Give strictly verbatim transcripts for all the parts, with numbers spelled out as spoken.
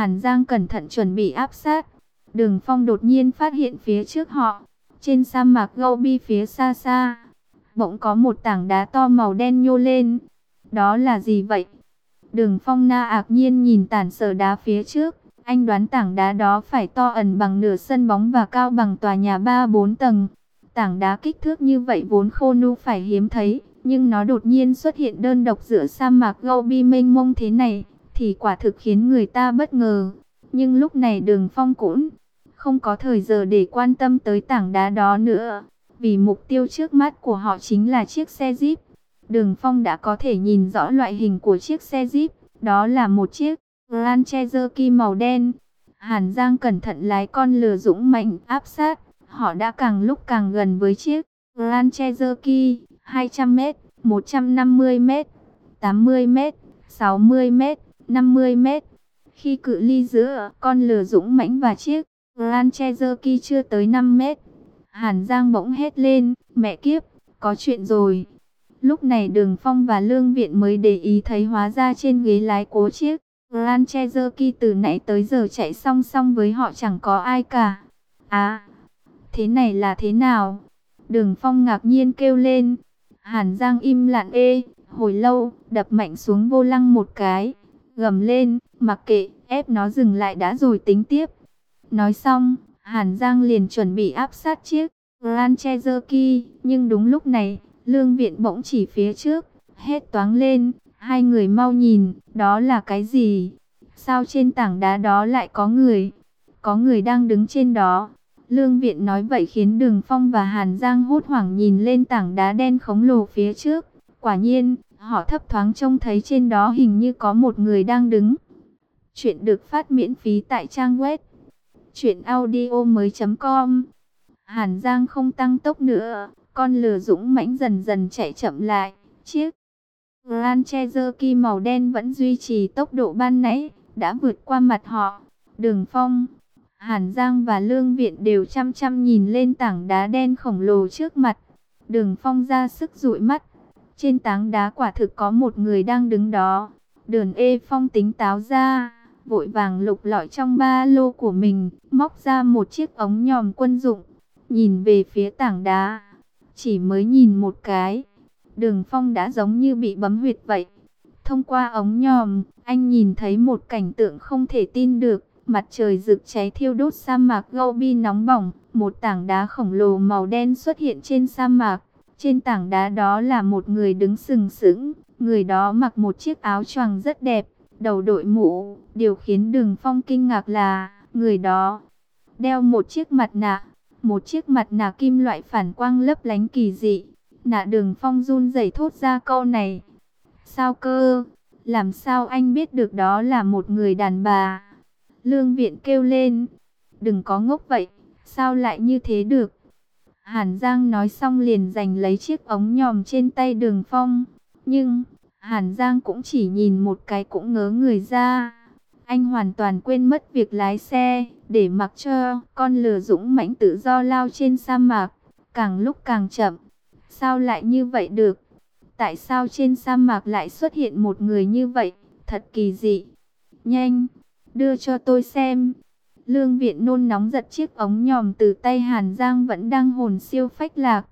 Hàn Giang cẩn thận chuẩn bị áp sát. Đường Phong đột nhiên phát hiện phía trước họ, trên sa mạc Gobi phía xa xa, bỗng có một tảng đá to màu đen nhô lên. Đó là gì vậy? Đường Phong na ngạc nhiên nhìn tảng sở đá phía trước. Anh đoán tảng đá đó phải to ẩn bằng nửa sân bóng và cao bằng tòa nhà ba bốn tầng. Tảng đá kích thước như vậy vốn Khô Nu phải hiếm thấy, nhưng nó đột nhiên xuất hiện đơn độc giữa sa mạc Gobi mênh mông thế này, thì quả thực khiến người ta bất ngờ. Nhưng lúc này Đường Phong cũng không có thời giờ để quan tâm tới tảng đá đó nữa, vì mục tiêu trước mắt của họ chính là chiếc xe Jeep. Đường Phong đã có thể nhìn rõ loại hình của chiếc xe Jeep, đó là một chiếc Grand Cherokee màu đen. Hàn Giang cẩn thận lái con lừa dũng mãnh áp sát, họ đã càng lúc càng gần với chiếc Grand Cherokee. Hai trăm mét, một trăm năm mươi mét, tám mươi mét, sáu mươi mét, năm mươi mét. Khi cự ly giữa con lừa dũng mãnh và chiếc Grand Cherokee chưa tới năm mét, Hàn Giang bỗng hét lên, mẹ kiếp, có chuyện rồi. Lúc này Đường Phong và Lương Viện mới để ý thấy hóa ra trên ghế lái của chiếc Grand Cherokee từ nãy tới giờ chạy song song với họ chẳng có ai cả. À, thế này là thế nào? Đường Phong ngạc nhiên kêu lên. Hàn Giang im lặng ê, hồi lâu, đập mạnh xuống vô lăng một cái, gầm lên, mặc kệ, ép nó dừng lại đã rồi tính tiếp. Nói xong, Hàn Giang liền chuẩn bị áp sát chiếc Grand Cherokee, nhưng đúng lúc này, Lương Viện bỗng chỉ phía trước, hét toáng lên, hai người mau nhìn, đó là cái gì? Sao trên tảng đá đó lại có người? Có người đang đứng trên đó. Lương Viện nói vậy khiến Đường Phong và Hàn Giang hốt hoảng nhìn lên tảng đá đen khổng lồ phía trước. Quả nhiên, họ thấp thoáng trông thấy trên đó hình như có một người đang đứng. Chuyện được phát miễn phí tại trang web truyện audio mới chấm com. Hàn Giang không tăng tốc nữa, con lừa dũng mãnh dần dần chạy chậm lại. Chiếc Grand Cherokee màu đen vẫn duy trì tốc độ ban nãy, đã vượt qua mặt họ. Đường Phong, Hàn Giang và Lương Viện đều chăm chăm nhìn lên tảng đá đen khổng lồ trước mặt. Đường Phong ra sức dụi mắt. Trên tảng đá quả thực có một người đang đứng đó. Đường Ê Phong tính táo ra, vội vàng lục lọi trong ba lô của mình, móc ra một chiếc ống nhòm quân dụng, nhìn về phía tảng đá. Chỉ mới nhìn một cái, Đường Phong đã giống như bị bấm huyệt vậy. Thông qua ống nhòm, anh nhìn thấy một cảnh tượng không thể tin được. Mặt trời rực cháy thiêu đốt sa mạc Gobi nóng bỏng, một tảng đá khổng lồ màu đen xuất hiện trên sa mạc. Trên tảng đá đó là một người đứng sừng sững, người đó mặc một chiếc áo choàng rất đẹp, đầu đội mũ. Điều khiến Đường Phong kinh ngạc là, người đó đeo một chiếc mặt nạ, một chiếc mặt nạ kim loại phản quang lấp lánh kỳ dị. Nạ Đường Phong run rẩy thốt ra câu này. Sao cơ? Làm sao anh biết được đó là một người đàn bà? Lương Viện kêu lên. Đừng có ngốc vậy, sao lại như thế được? Hàn Giang nói xong liền giành lấy chiếc ống nhòm trên tay Đường Phong. Nhưng, Hàn Giang cũng chỉ nhìn một cái cũng ngớ người ra. Anh hoàn toàn quên mất việc lái xe, để mặc cho con lừa dũng mãnh tự do lao trên sa mạc, càng lúc càng chậm. Sao lại như vậy được? Tại sao trên sa mạc lại xuất hiện một người như vậy? Thật kỳ dị. Nhanh, đưa cho tôi xem. Lương Viện nôn nóng giật chiếc ống nhòm từ tay Hàn Giang vẫn đang hồn siêu phách lạc.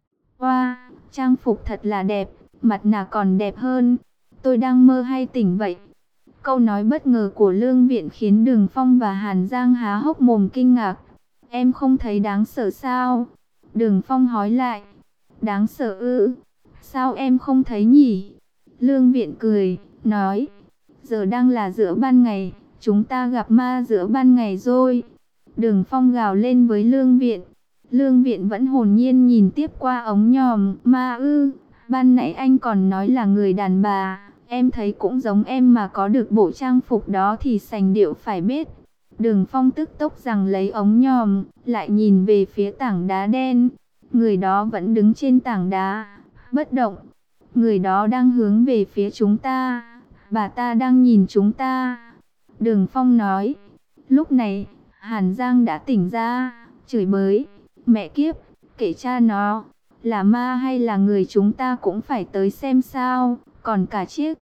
Wow, trang phục thật là đẹp, mặt nạ còn đẹp hơn. Tôi đang mơ hay tỉnh vậy? Câu nói bất ngờ của Lương Viện khiến Đường Phong và Hàn Giang há hốc mồm kinh ngạc. Em không thấy đáng sợ sao? Đường Phong hỏi lại. Đáng sợ ư? Sao em không thấy nhỉ? Lương Viện cười, nói. Giờ đang là giữa ban ngày, chúng ta gặp ma giữa ban ngày rồi. Đường Phong gào lên với Lương Viện. Lương Viện vẫn hồn nhiên nhìn tiếp qua ống nhòm. Ma ư? Ban nãy anh còn nói là người đàn bà. Em thấy cũng giống em mà có được bộ trang phục đó thì sành điệu phải biết. Đường Phong tức tốc rằng lấy ống nhòm, lại nhìn về phía tảng đá đen. Người đó vẫn đứng trên tảng đá, bất động. Người đó đang hướng về phía chúng ta. Bà ta đang nhìn chúng ta. Đường Phong nói. Lúc này, Hàn Giang đã tỉnh ra, chửi bới. Mẹ kiếp, kể cha nó, là ma hay là người chúng ta cũng phải tới xem sao. Còn cả chiếc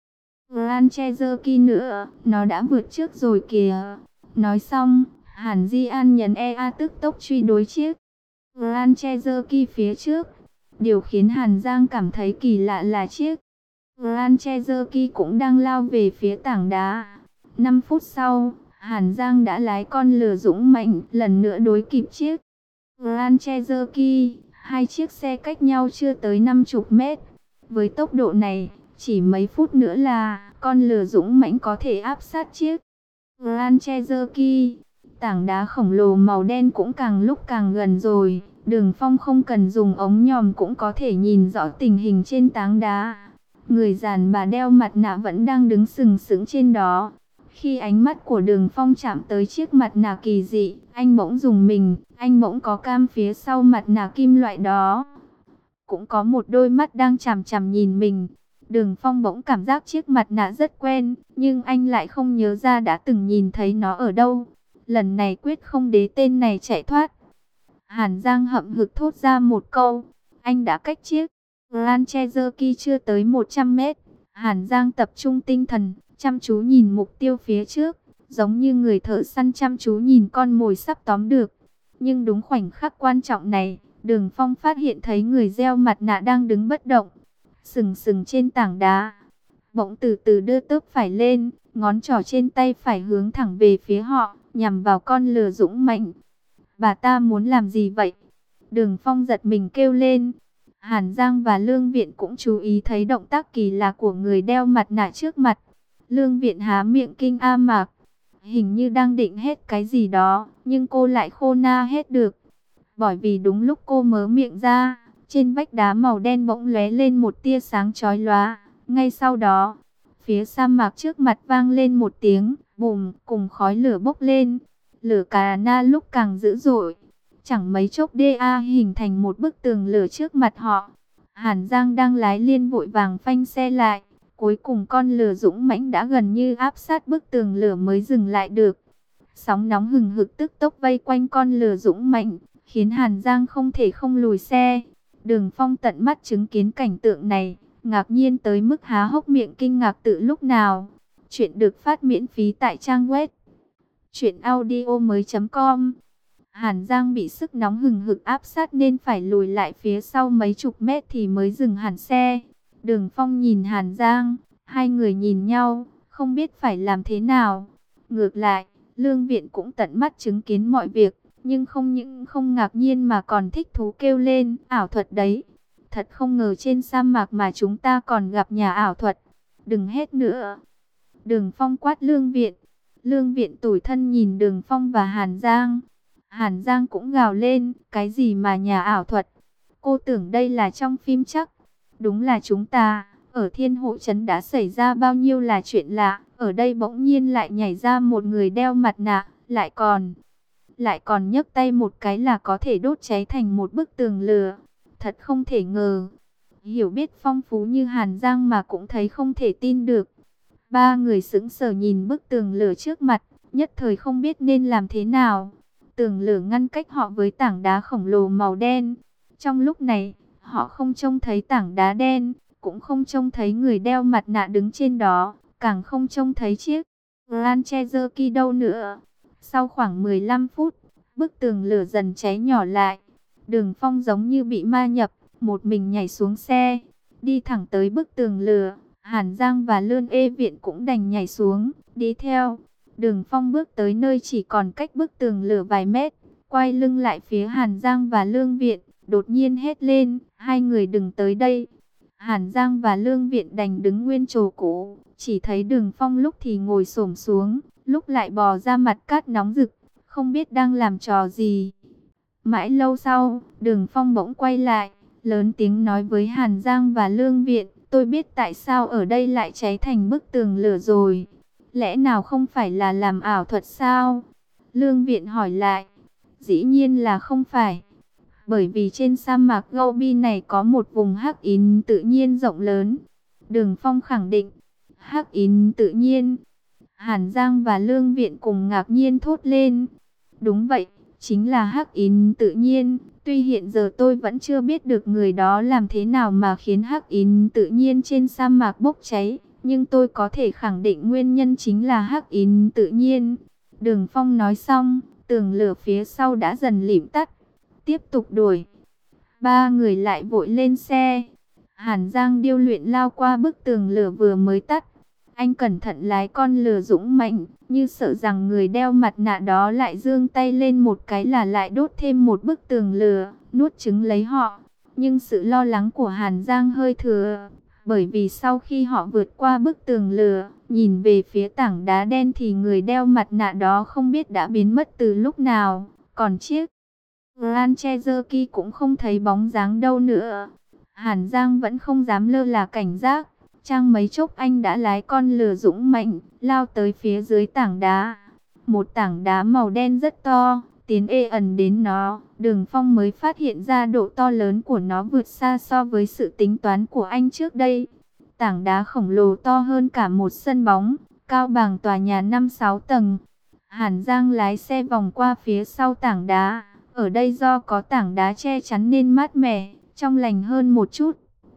Grand Cherokee nữa, nó đã vượt trước rồi kìa. Nói xong, Hàn Di An nhấn e a tức tốc truy đuổi chiếc Grand Cherokee phía trước. Điều khiến Hàn Giang cảm thấy kỳ lạ là chiếc Grand Cherokee cũng đang lao về phía tảng đá. năm phút sau, Hàn Giang đã lái con lừa dũng mãnh lần nữa đuổi kịp chiếc Grand Cherokee. Hai chiếc xe cách nhau chưa tới năm mươi mét. Với tốc độ này, chỉ mấy phút nữa là con lừa dũng mãnh có thể áp sát chiếc Grand Cherokee. Tảng đá khổng lồ màu đen cũng càng lúc càng gần rồi. Đường Phong không cần dùng ống nhòm cũng có thể nhìn rõ tình hình trên tảng đá. Người đàn bà đeo mặt nạ vẫn đang đứng sừng sững trên đó. Khi ánh mắt của Đường Phong chạm tới chiếc mặt nạ kỳ dị, anh bỗng rùng mình. Anh bỗng có cam phía sau mặt nạ kim loại đó. Cũng có một đôi mắt đang chằm chằm nhìn mình. Đường Phong bỗng cảm giác chiếc mặt nạ rất quen, nhưng anh lại không nhớ ra đã từng nhìn thấy nó ở đâu. Lần này quyết không để tên này chạy thoát. Hàn Giang hậm hực thốt ra một câu. Anh đã cách chiếc Grand Cherokee chưa tới một trăm mét. Hàn Giang tập trung tinh thần, chăm chú nhìn mục tiêu phía trước, giống như người thợ săn chăm chú nhìn con mồi sắp tóm được. Nhưng đúng khoảnh khắc quan trọng này, Đường Phong phát hiện thấy người đeo mặt nạ đang đứng bất động, sừng sừng trên tảng đá. Bỗng từ từ đưa tớp phải lên, ngón trỏ trên tay phải hướng thẳng về phía họ, nhằm vào con lừa dũng mãnh. Bà ta muốn làm gì vậy? Đường Phong giật mình kêu lên. Hàn Giang và Lương Viện cũng chú ý thấy động tác kỳ lạ của người đeo mặt nạ trước mặt. Lương Viện há miệng kinh a mạc, hình như đang định hết cái gì đó, nhưng cô lại khô na hết được. Bởi vì đúng lúc cô mở miệng ra, trên vách đá màu đen bỗng lóe lên một tia sáng chói lóa. Ngay sau đó, phía sa mạc trước mặt vang lên một tiếng bùm, cùng khói lửa bốc lên. Lửa cà na lúc càng dữ dội, chẳng mấy chốc đa hình thành một bức tường lửa trước mặt họ. Hàn Giang đang lái liên vội vàng phanh xe lại. Cuối cùng con lừa dũng mãnh đã gần như áp sát bức tường lửa mới dừng lại được. Sóng nóng hừng hực tức tốc vây quanh con lừa dũng mãnh, khiến Hàn Giang không thể không lùi xe. Đường Phong tận mắt chứng kiến cảnh tượng này, ngạc nhiên tới mức há hốc miệng kinh ngạc từ lúc nào. Chuyện được phát miễn phí tại trang web truyện audio mới chấm com. Hàn Giang bị sức nóng hừng hực áp sát nên phải lùi lại phía sau mấy chục mét thì mới dừng hẳn xe. Đường Phong nhìn Hàn Giang, hai người nhìn nhau, không biết phải làm thế nào. Ngược lại, Lương Viện cũng tận mắt chứng kiến mọi việc, nhưng không những không ngạc nhiên mà còn thích thú kêu lên, ảo thuật đấy. Thật không ngờ trên sa mạc mà chúng ta còn gặp nhà ảo thuật. Đừng hét nữa. Đường Phong quát Lương Viện. Lương Viện tủi thân nhìn Đường Phong và Hàn Giang. Hàn Giang cũng gào lên, cái gì mà nhà ảo thuật? Cô tưởng đây là trong phim chắc. Đúng là chúng ta, ở Thiên Hộ Trấn đã xảy ra bao nhiêu là chuyện lạ. Ở đây bỗng nhiên lại nhảy ra một người đeo mặt nạ, lại còn... Lại còn nhấc tay một cái là có thể đốt cháy thành một bức tường lửa. Thật không thể ngờ. Hiểu biết phong phú như Hàn Giang mà cũng thấy không thể tin được. Ba người sững sờ nhìn bức tường lửa trước mặt, nhất thời không biết nên làm thế nào. Tường lửa ngăn cách họ với tảng đá khổng lồ màu đen. Trong lúc này, họ không trông thấy tảng đá đen, cũng không trông thấy người đeo mặt nạ đứng trên đó, càng không trông thấy chiếc Grand Cherokee đâu nữa. Sau khoảng mười lăm phút, bức tường lửa dần cháy nhỏ lại. Đường Phong giống như bị ma nhập, một mình nhảy xuống xe, đi thẳng tới bức tường lửa. Hàn Giang và Lương Ê Viện cũng đành nhảy xuống, đi theo. Đường Phong bước tới nơi chỉ còn cách bức tường lửa vài mét, quay lưng lại phía Hàn Giang và Lương Viện, đột nhiên hét lên, hai người đừng tới đây. Hàn Giang và Lương Viện đành đứng nguyên chỗ cũ, chỉ thấy Đường Phong lúc thì ngồi xổm xuống, lúc lại bò ra mặt cát nóng rực, không biết đang làm trò gì. Mãi lâu sau, Đường Phong bỗng quay lại, lớn tiếng nói với Hàn Giang và Lương Viện, tôi biết tại sao ở đây lại cháy thành bức tường lửa rồi. Lẽ nào không phải là làm ảo thuật sao? Lương Viện hỏi lại. Dĩ nhiên là không phải. Bởi vì trên sa mạc Gobi này có một vùng hắc ín tự nhiên rộng lớn. Đường Phong khẳng định. Hắc ín tự nhiên. Hàn Giang và Lương Viện cùng ngạc nhiên thốt lên. Đúng vậy, chính là hắc ín tự nhiên. Tuy hiện giờ tôi vẫn chưa biết được người đó làm thế nào mà khiến hắc ín tự nhiên trên sa mạc bốc cháy. nhưng tôi có thể khẳng định nguyên nhân chính là hắc yến tự nhiên. Đường Phong nói xong, tường lửa phía sau đã dần lịm tắt. Tiếp tục đuổi. Ba người lại vội lên xe. Hàn Giang điêu luyện lao qua bức tường lửa vừa mới tắt. Anh cẩn thận lái con lửa dũng mạnh, như sợ rằng người đeo mặt nạ đó lại giương tay lên một cái là lại đốt thêm một bức tường lửa, nuốt chửng lấy họ. Nhưng sự lo lắng của Hàn Giang hơi thừa, bởi vì sau khi họ vượt qua bức tường lửa, nhìn về phía tảng đá đen thì người đeo mặt nạ đó không biết đã biến mất từ lúc nào, còn chiếc Grand Cherokee cũng không thấy bóng dáng đâu nữa. Hàn Giang vẫn không dám lơ là cảnh giác. Chẳng mấy chốc anh đã lái con lửa dũng mạnh, lao tới phía dưới tảng đá. Một tảng đá màu đen rất to, tiến ê ẩn đến nó. Đường Phong mới phát hiện ra độ to lớn của nó vượt xa so với sự tính toán của anh trước đây. Tảng đá khổng lồ to hơn cả một sân bóng, cao bằng tòa nhà năm sáu tầng. Hàn Giang lái xe vòng qua phía sau tảng đá. Ở đây do có tảng đá che chắn nên mát mẻ, trong lành hơn một chút.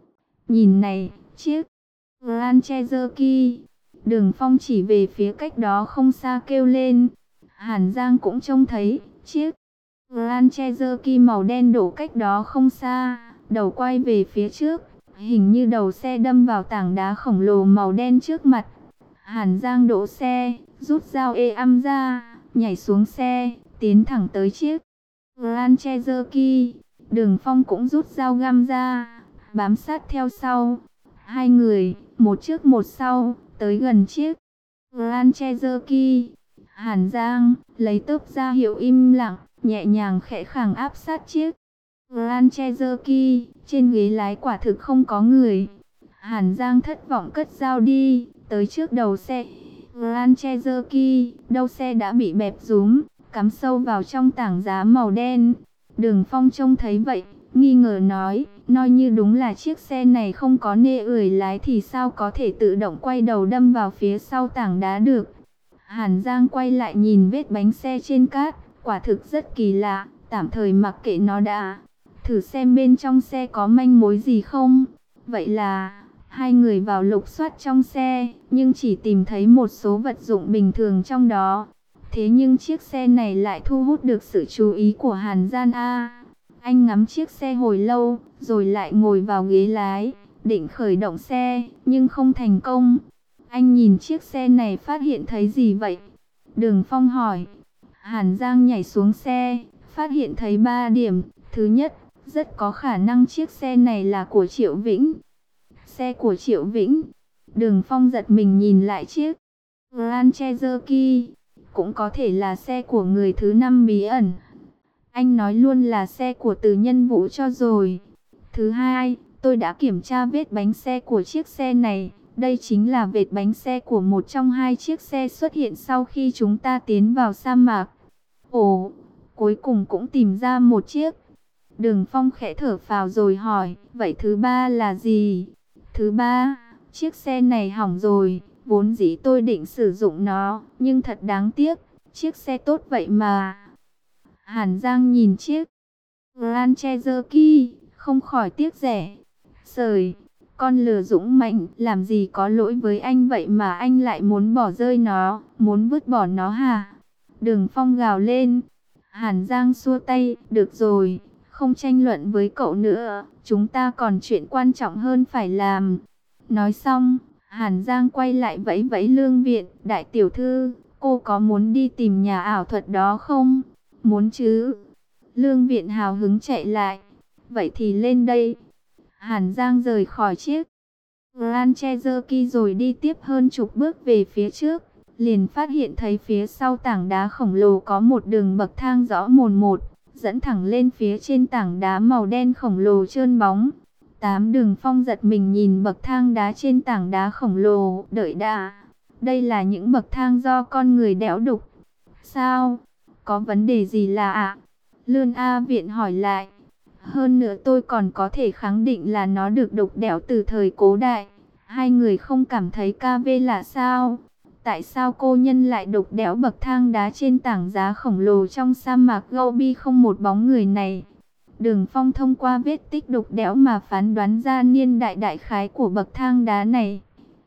Nhìn này, chiếc Grand Cherokee. Đường Phong chỉ về phía cách đó không xa kêu lên. Hàn Giang cũng trông thấy chiếc Grand Cherokee màu đen đổ cách đó không xa, đầu quay về phía trước, hình như đầu xe đâm vào tảng đá khổng lồ màu đen trước mặt. Hàn Giang đỗ xe, rút dao ê âm ra, nhảy xuống xe, tiến thẳng tới chiếc Grand Cherokee. Đường Phong cũng rút dao găm ra, bám sát theo sau. Hai người, một trước một sau, tới gần chiếc Grand Cherokee. Hàn Giang lấy tớp ra hiệu im lặng, nhẹ nhàng khẽ khàng áp sát chiếc Grand Cherokee. Trên ghế lái quả thực không có người. Hàn Giang thất vọng cất dao đi, tới trước đầu xe Grand Cherokee. Đầu xe đã bị bẹp rúm, cắm sâu vào trong tảng đá màu đen. Đường Phong trông thấy vậy, nghi ngờ nói, nói như đúng là chiếc xe này không có nê ưỡi lái thì sao có thể tự động quay đầu đâm vào phía sau tảng đá được. Hàn Giang quay lại nhìn vết bánh xe trên cát, quả thực rất kỳ lạ, tạm thời mặc kệ nó đã. Thử xem bên trong xe có manh mối gì không. Vậy là, hai người vào lục soát trong xe, nhưng chỉ tìm thấy một số vật dụng bình thường trong đó. Thế nhưng chiếc xe này lại thu hút được sự chú ý của Hàn Giang A. Anh ngắm chiếc xe hồi lâu, rồi lại ngồi vào ghế lái, định khởi động xe, nhưng không thành công. Anh nhìn chiếc xe này phát hiện thấy gì vậy? Đường Phong hỏi. Hàn Giang nhảy xuống xe, phát hiện thấy ba điểm. Thứ nhất, rất có khả năng chiếc xe này là của Triệu Vĩnh. Xe của Triệu Vĩnh. Đường Phong giật mình nhìn lại chiếc Grand Cherokee. Cũng có thể là xe của người thứ năm bí ẩn. Anh nói luôn là xe của Từ Nhân Vũ cho rồi. Thứ hai, tôi đã kiểm tra vết bánh xe của chiếc xe này. Đây chính là vết bánh xe của một trong hai chiếc xe xuất hiện sau khi chúng ta tiến vào sa mạc. Ồ, cuối cùng cũng tìm ra một chiếc. Đường Phong khẽ thở phào rồi hỏi, vậy thứ ba là gì? Thứ ba, chiếc xe này hỏng rồi. Vốn dĩ tôi định sử dụng nó, nhưng thật đáng tiếc, chiếc xe tốt vậy mà. Hàn Giang nhìn chiếc Grand Cherokee, không khỏi tiếc rẻ. Sời, con lừa dũng mạnh, làm gì có lỗi với anh vậy mà anh lại muốn bỏ rơi nó, muốn vứt bỏ nó hả? Đường Phong gào lên. Hàn Giang xua tay, được rồi, không tranh luận với cậu nữa, chúng ta còn chuyện quan trọng hơn phải làm. Nói xong, Hàn Giang quay lại vẫy vẫy Lương Viện, đại tiểu thư, cô có muốn đi tìm nhà ảo thuật đó không? Muốn chứ. Lương Viện hào hứng chạy lại. Vậy thì lên đây. Hàn Giang rời khỏi chiếc Grand Cherokee rồi đi tiếp hơn chục bước về phía trước. Liền phát hiện thấy phía sau tảng đá khổng lồ có một đường bậc thang rõ mồn một, dẫn thẳng lên phía trên tảng đá màu đen khổng lồ trơn bóng. Tám Đường Phong giật mình nhìn bậc thang đá trên tảng đá khổng lồ, đợi đã. Đây là những bậc thang do con người đẽo đục. Sao? Có vấn đề gì là ạ? Lương A Viện hỏi lại. Hơn nữa tôi còn có thể khẳng định là nó được đục đẽo từ thời Cố Đại. Hai người không cảm thấy ca vê lạ sao? Tại sao cô nhân lại đục đẽo bậc thang đá trên tảng đá khổng lồ trong sa mạc Gobi không một bóng người này? Đường Phong thông qua vết tích đục đẽo mà phán đoán ra niên đại đại khái của bậc thang đá này.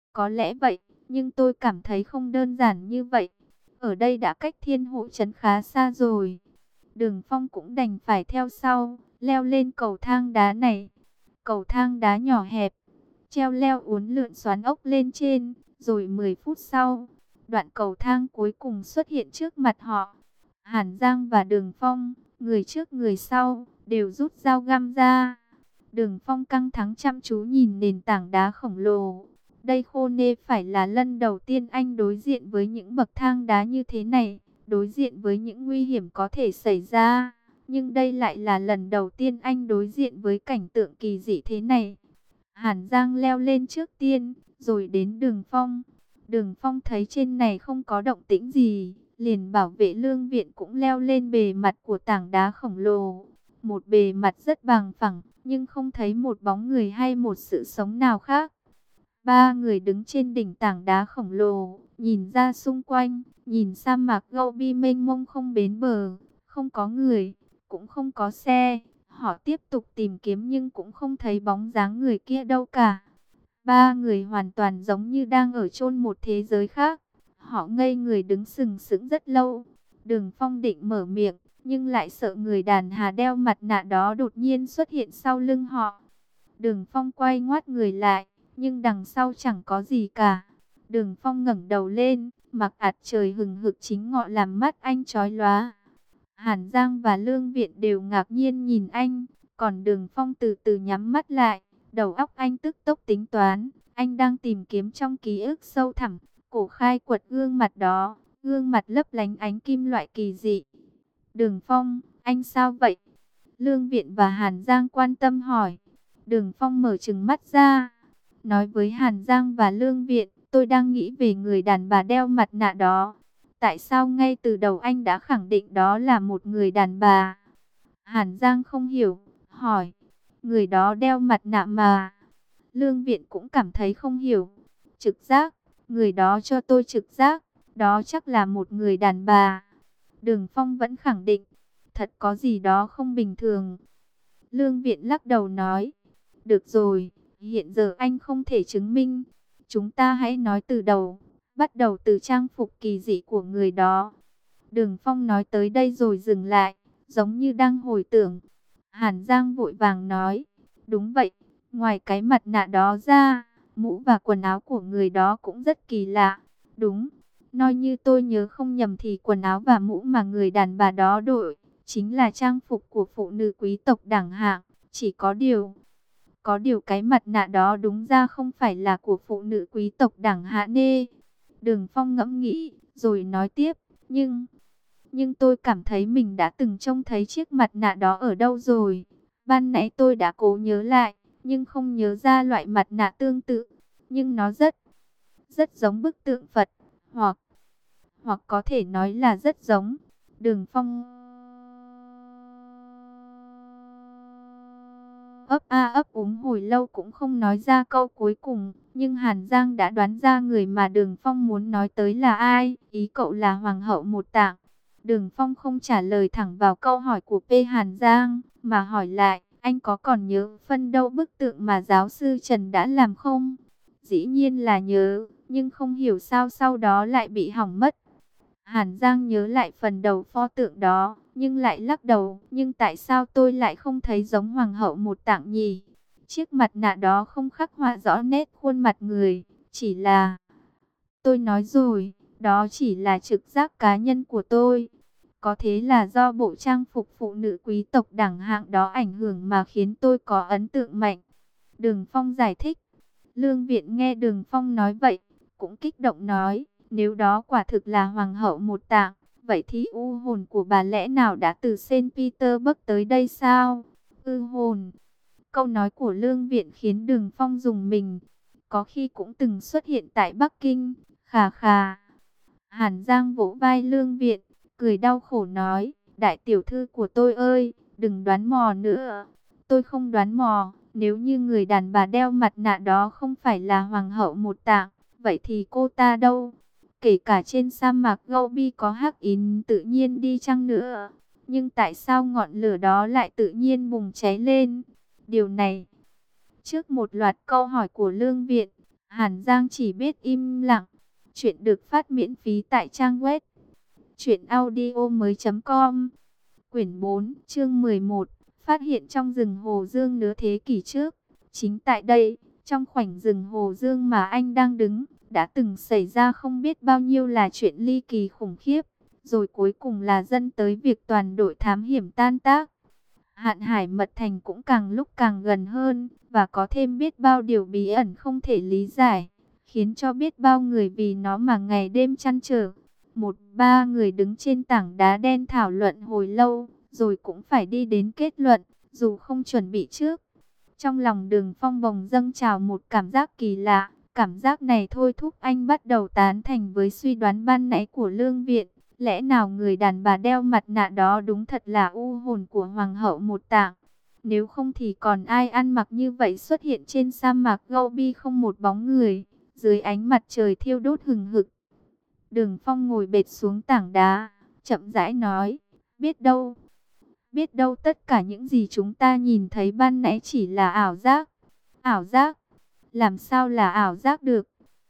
Có lẽ vậy, nhưng tôi cảm thấy không đơn giản như vậy. Ở đây đã cách thiên hộ trấn khá xa rồi. Đường Phong cũng đành phải theo sau, leo lên cầu thang đá này. Cầu thang đá nhỏ hẹp, treo leo uốn lượn xoắn ốc lên trên, rồi mười phút sau, đoạn cầu thang cuối cùng xuất hiện trước mặt họ. Hàn Giang và Đường Phong, người trước người sau, đều rút dao găm ra. Đường Phong căng thẳng chăm chú nhìn nền tảng đá khổng lồ. Đây khô nê phải là lần đầu tiên anh đối diện với những bậc thang đá như thế này, đối diện với những nguy hiểm có thể xảy ra. Nhưng đây lại là lần đầu tiên anh đối diện với cảnh tượng kỳ dị thế này. Hàn Giang leo lên trước tiên, rồi đến Đường Phong. Đường Phong thấy trên này không có động tĩnh gì, liền bảo vệ lương viện cũng leo lên bề mặt của tảng đá khổng lồ. Một bề mặt rất bằng phẳng, nhưng không thấy một bóng người hay một sự sống nào khác. Ba người đứng trên đỉnh tảng đá khổng lồ, nhìn ra xung quanh, nhìn sa mạc Gobi mênh mông không bến bờ, không có người, cũng không có xe. Họ tiếp tục tìm kiếm nhưng cũng không thấy bóng dáng người kia đâu cả. Ba người hoàn toàn giống như đang ở chôn một thế giới khác. Họ ngây người đứng sừng sững rất lâu. Đường Phong định mở miệng, nhưng lại sợ người đàn hà đeo mặt nạ đó đột nhiên xuất hiện sau lưng họ. Đường Phong quay ngoắt người lại, nhưng đằng sau chẳng có gì cả. Đường Phong ngẩng đầu lên, mặc ạt trời hừng hực chính ngọ làm mắt anh chói lóa. Hàn Giang và Lương Viện đều ngạc nhiên nhìn anh, còn Đường Phong từ từ nhắm mắt lại, đầu óc anh tức tốc tính toán, anh đang tìm kiếm trong ký ức sâu thẳm, cổ khai quật gương mặt đó, gương mặt lấp lánh ánh kim loại kỳ dị. Đường Phong, anh sao vậy? Lương Viện và Hàn Giang quan tâm hỏi. Đường Phong mở trừng mắt ra, nói với Hàn Giang và Lương Viện, tôi đang nghĩ về người đàn bà đeo mặt nạ đó. Tại sao ngay từ đầu anh đã khẳng định đó là một người đàn bà? Hàn Giang không hiểu, hỏi, người đó đeo mặt nạ mà. Lương Viện cũng cảm thấy không hiểu. Trực giác, người đó cho tôi trực giác, đó chắc là một người đàn bà. Đường Phong vẫn khẳng định, thật có gì đó không bình thường. Lương Viện lắc đầu nói, được rồi, hiện giờ anh không thể chứng minh. Chúng ta hãy nói từ đầu, bắt đầu từ trang phục kỳ dị của người đó. Đường Phong nói tới đây rồi dừng lại, giống như đang hồi tưởng. Hàn Giang vội vàng nói, đúng vậy, ngoài cái mặt nạ đó ra, mũ và quần áo của người đó cũng rất kỳ lạ. Đúng, nói như tôi nhớ không nhầm thì quần áo và mũ mà người đàn bà đó đội, chính là trang phục của phụ nữ quý tộc đẳng hạng. Chỉ có điều, có điều cái mặt nạ đó đúng ra không phải là của phụ nữ quý tộc đẳng hạ nê. Đường Phong ngẫm nghĩ, rồi nói tiếp, nhưng, nhưng tôi cảm thấy mình đã từng trông thấy chiếc mặt nạ đó ở đâu rồi. Ban nãy tôi đã cố nhớ lại, nhưng không nhớ ra loại mặt nạ tương tự. Nhưng nó rất, rất giống bức tượng Phật, hoặc, hoặc có thể nói là rất giống. Đường Phong ấp a ấp úng hồi lâu cũng không nói ra câu cuối cùng, nhưng Hàn Giang đã đoán ra người mà Đường Phong muốn nói tới là ai, ý cậu là Hoàng hậu Một Tạng. Đường Phong không trả lời thẳng vào câu hỏi của P. Hàn Giang, mà hỏi lại, anh có còn nhớ phân đâu bức tượng mà giáo sư Trần đã làm không? Dĩ nhiên là nhớ, nhưng không hiểu sao sau đó lại bị hỏng mất. Hàn Giang nhớ lại phần đầu pho tượng đó, nhưng lại lắc đầu. Nhưng tại sao tôi lại không thấy giống Hoàng hậu Một Tạng nhỉ? Chiếc mặt nạ đó không khắc họa rõ nét khuôn mặt người, chỉ là... Tôi nói rồi, đó chỉ là trực giác cá nhân của tôi. Có thế là do bộ trang phục phụ nữ quý tộc đẳng hạng đó ảnh hưởng mà khiến tôi có ấn tượng mạnh. Đường Phong giải thích. Lương Viện nghe Đường Phong nói vậy, cũng kích động nói, nếu đó quả thực là Hoàng hậu Một Tạng, vậy thì u hồn của bà lẽ nào đã từ Saint Petersburg tới đây sao? Ư hồn. Câu nói của Lương Viện khiến Đường Phong rùng mình. Có khi cũng từng xuất hiện tại Bắc Kinh. Khà khà. Hàn Giang vỗ vai Lương Viện, cười đau khổ nói, đại tiểu thư của tôi ơi, đừng đoán mò nữa. Tôi không đoán mò, nếu như người đàn bà đeo mặt nạ đó không phải là Hoàng hậu Một Tạng, vậy thì cô ta đâu? Kể cả trên sa mạc Gobi có hắc yến tự nhiên đi chăng nữa, nhưng tại sao ngọn lửa đó lại tự nhiên bùng cháy lên? Điều này, trước một loạt câu hỏi của Lương Viện, Hàn Giang chỉ biết im lặng. Chuyện được phát miễn phí tại trang web truyện audio mới com. Quyển bốn, chương mười một, phát hiện trong rừng Hồ Dương nửa thế kỷ trước. Chính tại đây, trong khoảnh rừng Hồ Dương mà anh đang đứng, đã từng xảy ra không biết bao nhiêu là chuyện ly kỳ khủng khiếp, rồi cuối cùng là dẫn tới việc toàn đội thám hiểm tan tác. Hạn Hải Mật Thành cũng càng lúc càng gần hơn, và có thêm biết bao điều bí ẩn không thể lý giải, khiến cho biết bao người vì nó mà ngày đêm trăn trở. Một ba người đứng trên tảng đá đen thảo luận hồi lâu, rồi cũng phải đi đến kết luận, dù không chuẩn bị trước. Trong lòng Đường Phong bồng dâng trào một cảm giác kỳ lạ, cảm giác này thôi thúc anh bắt đầu tán thành với suy đoán ban nãy của Lương Viện. Lẽ nào người đàn bà đeo mặt nạ đó đúng thật là u hồn của Hoàng hậu Một Tạng? Nếu không thì còn ai ăn mặc như vậy xuất hiện trên sa mạc Gobi không một bóng người, dưới ánh mặt trời thiêu đốt hừng hực. Đường Phong ngồi bệt xuống tảng đá, chậm rãi nói, biết đâu, biết đâu tất cả những gì chúng ta nhìn thấy ban nãy chỉ là ảo giác. Ảo giác? Làm sao là ảo giác được?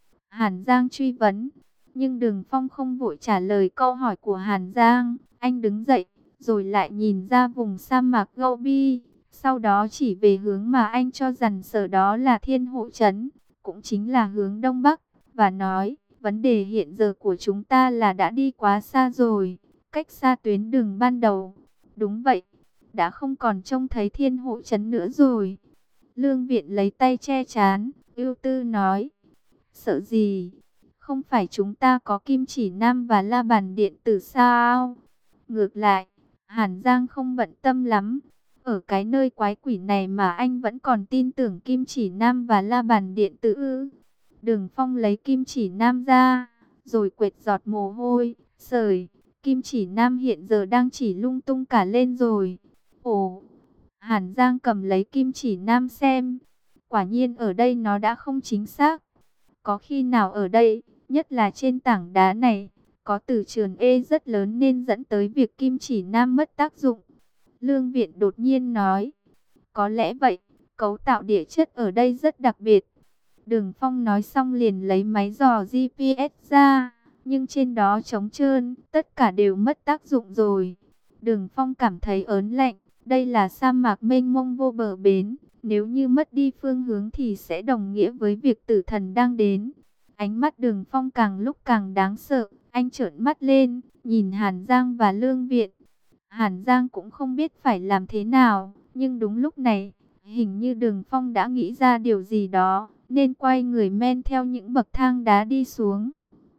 Hàn Giang truy vấn. Nhưng Đường Phong không vội trả lời câu hỏi của Hàn Giang. Anh đứng dậy, rồi lại nhìn ra vùng sa mạc Gobi. Sau đó chỉ về hướng mà anh cho rằng sở đó là Thiên Hộ Trấn, cũng chính là hướng Đông Bắc, và nói, vấn đề hiện giờ của chúng ta là đã đi quá xa rồi, cách xa tuyến đường ban đầu. Đúng vậy, đã không còn trông thấy Thiên Hộ Trấn nữa rồi. Lương Viện lấy tay che trán, ưu tư nói, sợ gì? Không phải chúng ta có Kim Chỉ Nam và La Bàn Điện Tử sao? Ngược lại, Hàn Giang không bận tâm lắm. Ở cái nơi quái quỷ này mà anh vẫn còn tin tưởng Kim Chỉ Nam và La Bàn Điện Tử ư? Đường Phong lấy Kim Chỉ Nam ra, rồi quệt giọt mồ hôi, sời, Kim Chỉ Nam hiện giờ đang chỉ lung tung cả lên rồi. Ồ, Hàn Giang cầm lấy Kim Chỉ Nam xem, quả nhiên ở đây nó đã không chính xác. Có khi nào ở đây, nhất là trên tảng đá này, có từ trường E rất lớn nên dẫn tới việc Kim Chỉ Nam mất tác dụng? Lương Viện đột nhiên nói, có lẽ vậy, cấu tạo địa chất ở đây rất đặc biệt. Đường Phong nói xong liền lấy máy dò giê pê ét ra, nhưng trên đó trống trơn, tất cả đều mất tác dụng rồi. Đường Phong cảm thấy ớn lạnh, đây là sa mạc mênh mông vô bờ bến, nếu như mất đi phương hướng thì sẽ đồng nghĩa với việc tử thần đang đến. Ánh mắt Đường Phong càng lúc càng đáng sợ, anh trợn mắt lên, nhìn Hàn Giang và Lương Viện. Hàn Giang cũng không biết phải làm thế nào, nhưng đúng lúc này, hình như Đường Phong đã nghĩ ra điều gì đó, nên quay người men theo những bậc thang đá đi xuống.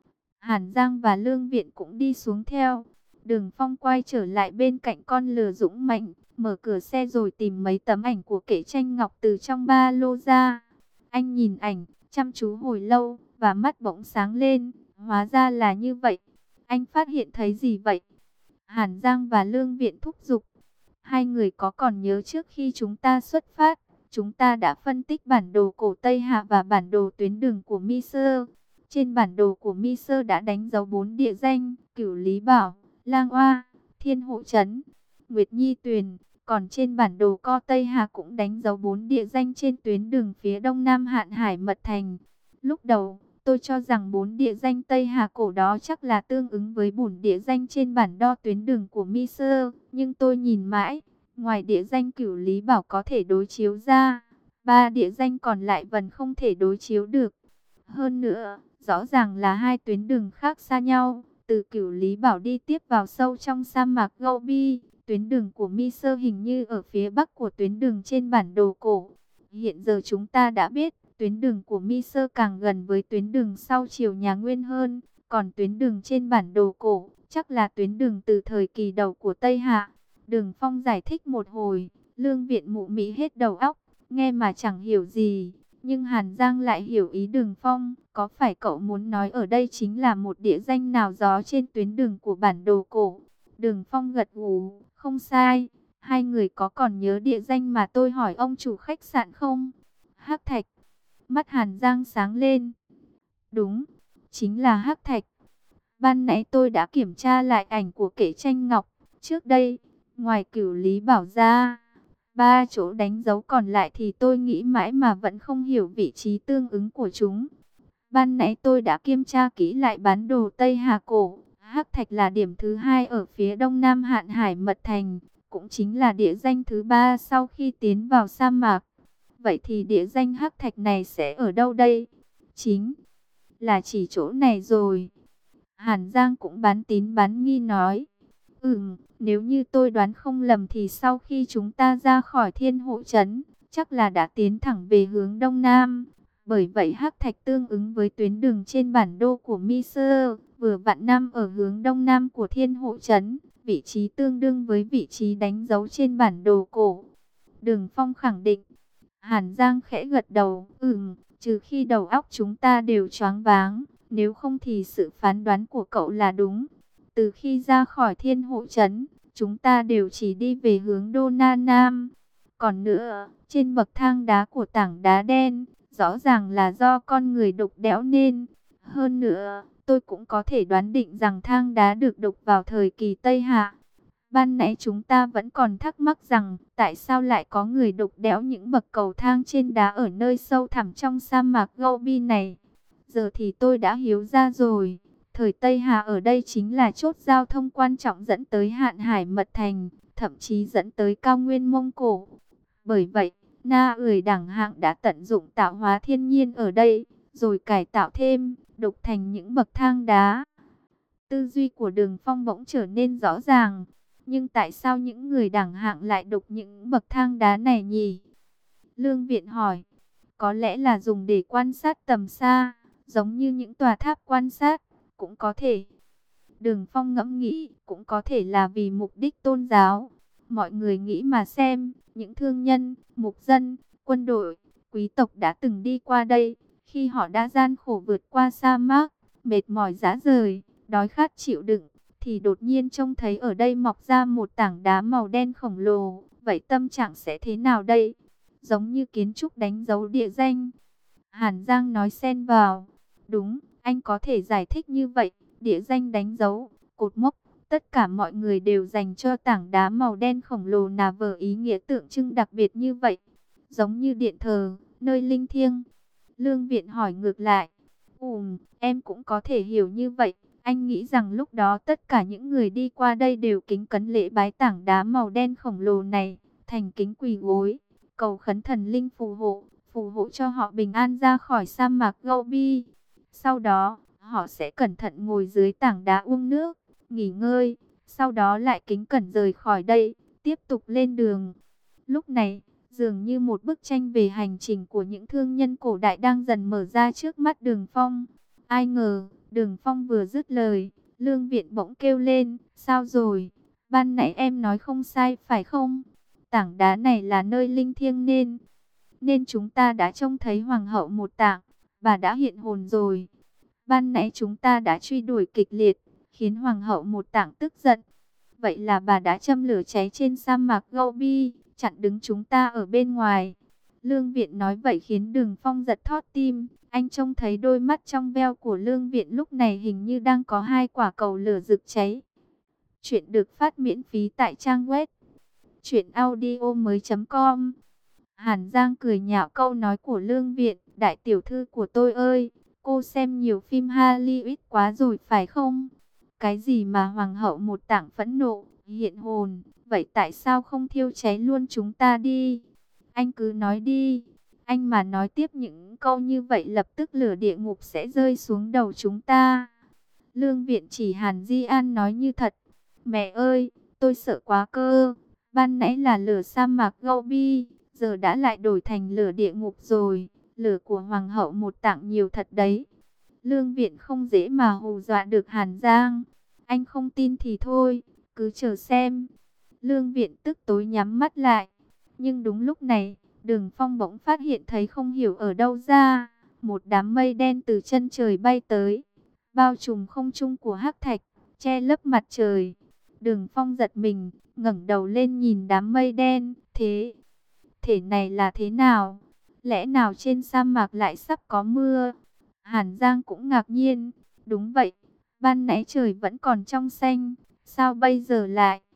Hàn Giang và Lương Viện cũng đi xuống theo. Đường Phong quay trở lại bên cạnh con lừa dũng mạnh, mở cửa xe rồi tìm mấy tấm ảnh của Kệ Tranh Ngọc từ trong ba lô ra. Anh nhìn ảnh, chăm chú hồi lâu, và mắt bỗng sáng lên, hóa ra là như vậy. Anh phát hiện thấy gì vậy? Hàn Giang và Lương Viện thúc giục. Hai người có còn nhớ trước khi chúng ta xuất phát, chúng ta đã phân tích bản đồ cổ Tây Hạ và bản đồ tuyến đường của Miser. Trên bản đồ của Miser đã đánh dấu bốn địa danh, Cửu Lý Bảo, Lang Oa, Thiên Hộ Trấn, Nguyệt Nhi Tuyền. Còn trên bản đồ co Tây Hà cũng đánh dấu bốn địa danh trên tuyến đường phía đông nam Hạn Hải Mật Thành. Lúc đầu, tôi cho rằng bốn địa danh Tây Hà cổ đó chắc là tương ứng với bốn địa danh trên bản đo tuyến đường của Miser. Nhưng tôi nhìn mãi, ngoài địa danh Cửu Lý Bảo có thể đối chiếu ra, ba địa danh còn lại vẫn không thể đối chiếu được. Hơn nữa, rõ ràng là hai tuyến đường khác xa nhau. Từ Cửu Lý Bảo đi tiếp vào sâu trong sa mạc Gobi. Tuyến đường của Miser hình như ở phía bắc của tuyến đường trên bản đồ cổ. Hiện giờ chúng ta đã biết, tuyến đường của Miser càng gần với tuyến đường sau triều nhà Nguyên hơn. Còn tuyến đường trên bản đồ cổ, chắc là tuyến đường từ thời kỳ đầu của Tây Hạ. Đường Phong giải thích một hồi, Lương Viện mụ mị hết đầu óc, nghe mà chẳng hiểu gì. Nhưng Hàn Giang lại hiểu ý Đường Phong, có phải cậu muốn nói ở đây chính là một địa danh nào đó trên tuyến đường của bản đồ cổ? Đường Phong gật gù, không sai. Hai người có còn nhớ địa danh mà tôi hỏi ông chủ khách sạn không? Hắc Thạch. Mắt Hàn Giang sáng lên. Đúng, chính là Hắc Thạch. Ban nãy tôi đã kiểm tra lại ảnh của Kệ Tranh Ngọc. Trước đây, ngoài Cửu Lý Bảo ra, Ba chỗ đánh dấu còn lại thì tôi nghĩ mãi mà vẫn không hiểu vị trí tương ứng của chúng. Ban nãy tôi đã kiểm tra kỹ lại bản đồ Tây Hà Cổ. Hắc Thạch là điểm thứ hai ở phía đông nam Hạn Hải Mật Thành, cũng chính là địa danh thứ ba sau khi tiến vào sa mạc. Vậy thì địa danh Hắc Thạch này sẽ ở đâu đây? Chính là chỉ chỗ này rồi. Hàn Giang cũng bán tín bán nghi nói. Ừm, nếu như tôi đoán không lầm thì sau khi chúng ta ra khỏi Thiên Hộ Trấn, chắc là đã tiến thẳng về hướng đông nam. Bởi vậy Hắc Thạch tương ứng với tuyến đường trên bản đồ của Misơ, vừa vặn nằm ở hướng đông nam của Thiên Hộ Trấn, vị trí tương đương với vị trí đánh dấu trên bản đồ cổ. Đường Phong khẳng định. Hàn Giang khẽ gật đầu, ừm, trừ khi đầu óc chúng ta đều choáng váng, nếu không thì sự phán đoán của cậu là đúng. Từ khi ra khỏi Thiên Hộ Trấn, chúng ta đều chỉ đi về hướng Đô Na Nam. Còn nữa, trên bậc thang đá của tảng đá đen, rõ ràng là do con người đục đẽo nên. Hơn nữa, tôi cũng có thể đoán định rằng thang đá được đục vào thời kỳ Tây Hạ. Ban nãy chúng ta vẫn còn thắc mắc rằng tại sao lại có người đục đẽo những bậc cầu thang trên đá ở nơi sâu thẳm trong sa mạc Gobi này. Giờ thì tôi đã hiểu ra rồi. Thời Tây Hà ở đây chính là chốt giao thông quan trọng dẫn tới Hạn Hải Mật Thành, thậm chí dẫn tới cao nguyên Mông Cổ. Bởi vậy, Na Ưởi Đẳng Hạng đã tận dụng tạo hóa thiên nhiên ở đây, rồi cải tạo thêm, đục thành những bậc thang đá. Tư duy của Đường Phong bỗng trở nên rõ ràng. Nhưng tại sao những người Đẳng Hạng lại đục những bậc thang đá này nhỉ? Lương Viện hỏi. Có lẽ là dùng để quan sát tầm xa, giống như những tòa tháp quan sát, cũng có thể. Đường Phong ngẫm nghĩ, cũng có thể là vì mục đích tôn giáo. Mọi người nghĩ mà xem, những thương nhân, mục dân, quân đội, quý tộc đã từng đi qua đây, khi họ đã gian khổ vượt qua sa mạc, mệt mỏi rã rời, đói khát chịu đựng, thì đột nhiên trông thấy ở đây mọc ra một tảng đá màu đen khổng lồ. Vậy tâm trạng sẽ thế nào đây? Giống như kiến trúc đánh dấu địa danh. Hàn Giang nói xen vào. Đúng, anh có thể giải thích như vậy. Địa danh đánh dấu, cột mốc, tất cả mọi người đều dành cho tảng đá màu đen khổng lồ là vở ý nghĩa tượng trưng đặc biệt như vậy. Giống như điện thờ, nơi linh thiêng. Lương Viện hỏi ngược lại. Ừm, em cũng có thể hiểu như vậy. Anh nghĩ rằng lúc đó tất cả những người đi qua đây đều kính cẩn lễ bái tảng đá màu đen khổng lồ này, thành kính quỳ gối, cầu khấn thần linh phù hộ, phù hộ cho họ bình an ra khỏi sa mạc Gobi. Sau đó, họ sẽ cẩn thận ngồi dưới tảng đá uống nước, nghỉ ngơi, sau đó lại kính cẩn rời khỏi đây, tiếp tục lên đường. Lúc này, dường như một bức tranh về hành trình của những thương nhân cổ đại đang dần mở ra trước mắt Đường Phong. Ai ngờ, Đường Phong vừa dứt lời, Lương Viện bỗng kêu lên, sao rồi? Ban nãy em nói không sai phải không? Tảng đá này là nơi linh thiêng nên, nên chúng ta đã trông thấy hoàng hậu một tảng, bà đã hiện hồn rồi. Ban nãy chúng ta đã truy đuổi kịch liệt, khiến hoàng hậu một tảng tức giận. Vậy là bà đã châm lửa cháy trên sa mạc Gobi, chặn đứng chúng ta ở bên ngoài. Lương Viện nói vậy khiến Đường Phong giật thót tim. Anh trông thấy đôi mắt trong veo của Lương Viện lúc này hình như đang có hai quả cầu lửa rực cháy. Chuyện được phát miễn phí tại trang web truyện audio mới chấm com. Hàn Giang cười nhạo câu nói của Lương Viện. Đại tiểu thư của tôi ơi, cô xem nhiều phim Hollywood quá rồi phải không? Cái gì mà hoàng hậu một tảng phẫn nộ, hiện hồn, vậy tại sao không thiêu cháy luôn chúng ta đi? Anh cứ nói đi. Anh mà nói tiếp những câu như vậy lập tức lửa địa ngục sẽ rơi xuống đầu chúng ta. Lương Viện chỉ Hàn Di An nói như thật. Mẹ ơi, tôi sợ quá cơ. Ban nãy là lửa sa mạc Gobi, giờ đã lại đổi thành lửa địa ngục rồi. Lửa của hoàng hậu một tảng nhiều thật đấy. Lương Viện không dễ mà hù dọa được Hàn Giang. Anh không tin thì thôi, cứ chờ xem. Lương Viện tức tối nhắm mắt lại. Nhưng đúng lúc này, Đường Phong bỗng phát hiện thấy không hiểu ở đâu ra, một đám mây đen từ chân trời bay tới, bao trùm không trung của Hắc Thạch, che lấp mặt trời. Đường Phong giật mình, ngẩng đầu lên nhìn đám mây đen, thế, thế này là thế nào? Lẽ nào trên sa mạc lại sắp có mưa? Hàn Giang cũng ngạc nhiên, đúng vậy, ban nãy trời vẫn còn trong xanh, sao bây giờ lại?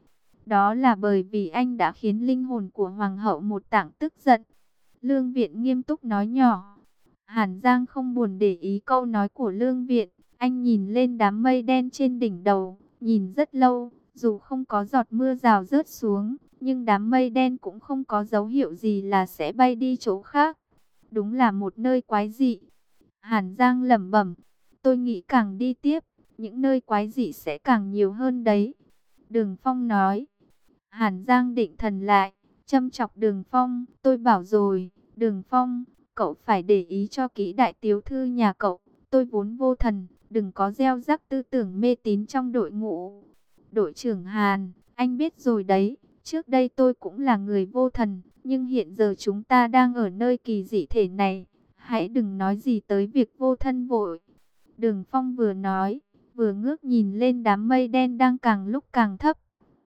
Đó là bởi vì anh đã khiến linh hồn của Hoàng hậu Một Tạng tức giận. Lương Viện nghiêm túc nói nhỏ. Hàn Giang không buồn để ý câu nói của Lương Viện. Anh nhìn lên đám mây đen trên đỉnh đầu, nhìn rất lâu, dù không có giọt mưa rào rớt xuống, nhưng đám mây đen cũng không có dấu hiệu gì là sẽ bay đi chỗ khác. Đúng là một nơi quái dị. Hàn Giang lẩm bẩm, tôi nghĩ càng đi tiếp, những nơi quái dị sẽ càng nhiều hơn đấy. Đường Phong nói. Hàn Giang định thần lại, châm chọc Đường Phong, tôi bảo rồi, Đường Phong, cậu phải để ý cho kỹ đại tiểu thư nhà cậu, tôi vốn vô thần, đừng có gieo rắc tư tưởng mê tín trong đội ngũ. Đội trưởng Hàn, anh biết rồi đấy, trước đây tôi cũng là người vô thần, nhưng hiện giờ chúng ta đang ở nơi kỳ dị thể này, hãy đừng nói gì tới việc vô thân vội. Đường Phong vừa nói, vừa ngước nhìn lên đám mây đen đang càng lúc càng thấp.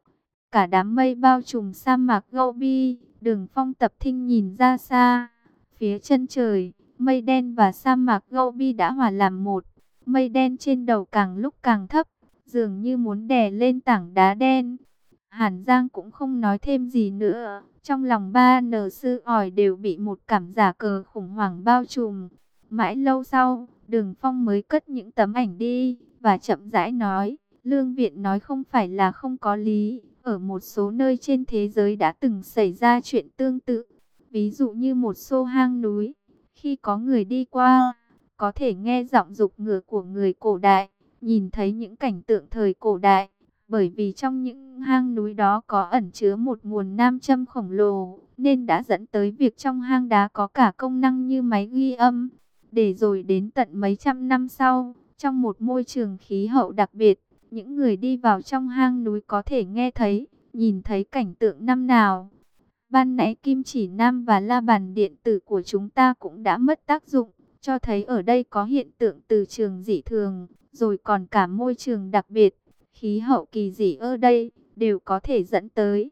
Cả đám mây bao trùm sa mạc Gobi, Đường Phong tập thinh nhìn ra xa. Phía chân trời, mây đen và sa mạc Gobi đã hòa làm một. Mây đen trên đầu càng lúc càng thấp, dường như muốn đè lên tảng đá đen. Hàn Giang cũng không nói thêm gì nữa. Trong lòng ba nờ sư ỏi đều bị một cảm giả cờ khủng hoảng bao trùm. Mãi lâu sau, Đường Phong mới cất những tấm ảnh đi, và chậm rãi nói, Lương Viện nói không phải là không có lý. Ở một số nơi trên thế giới đã từng xảy ra chuyện tương tự. Ví dụ như một xô hang núi, khi có người đi qua, có thể nghe giọng giục ngựa của người cổ đại, nhìn thấy những cảnh tượng thời cổ đại. Bởi vì trong những hang núi đó có ẩn chứa một nguồn nam châm khổng lồ, nên đã dẫn tới việc trong hang đá có cả công năng như máy ghi âm. Để rồi đến tận mấy trăm năm sau, trong một môi trường khí hậu đặc biệt, những người đi vào trong hang núi có thể nghe thấy, nhìn thấy cảnh tượng năm nào. Ban nãy kim chỉ nam và la bàn điện tử của chúng ta cũng đã mất tác dụng, cho thấy ở đây có hiện tượng từ trường dị thường, rồi còn cả môi trường đặc biệt, khí hậu kỳ dị ở đây, đều có thể dẫn tới.